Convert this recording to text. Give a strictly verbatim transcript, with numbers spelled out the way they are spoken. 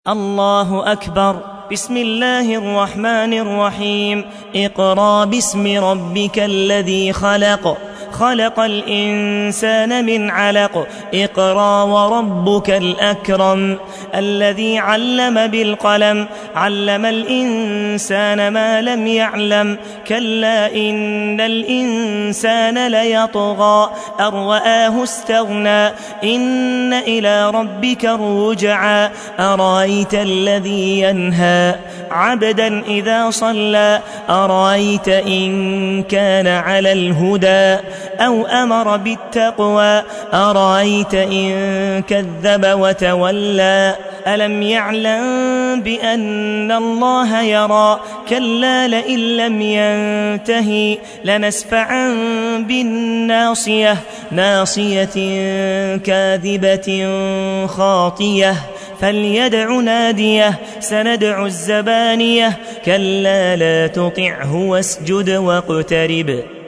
الله أكبر. بسم الله الرحمن الرحيم. اقرأ باسم ربك الذي خلق خلق الإنسان من علق اقرأ وربك الأكرم الذي علم بالقلم علم الإنسان ما لم يعلم كلا إن الإنسان ليطغى أن رآه استغنى إن إلى ربك الرجعى أرأيت الذي ينهى عبدا إذا صلى أرأيت إن كان على الهدى أو أمر بالتقوى أرأيت إن كذب وتولى ألم يعلم بأن الله يرى كلا لئن لم ينتهي لنسفعا بالناصية ناصية كاذبة خاطية فليدع ناديه سندع الزبانية كلا لا تطعه واسجد واقترب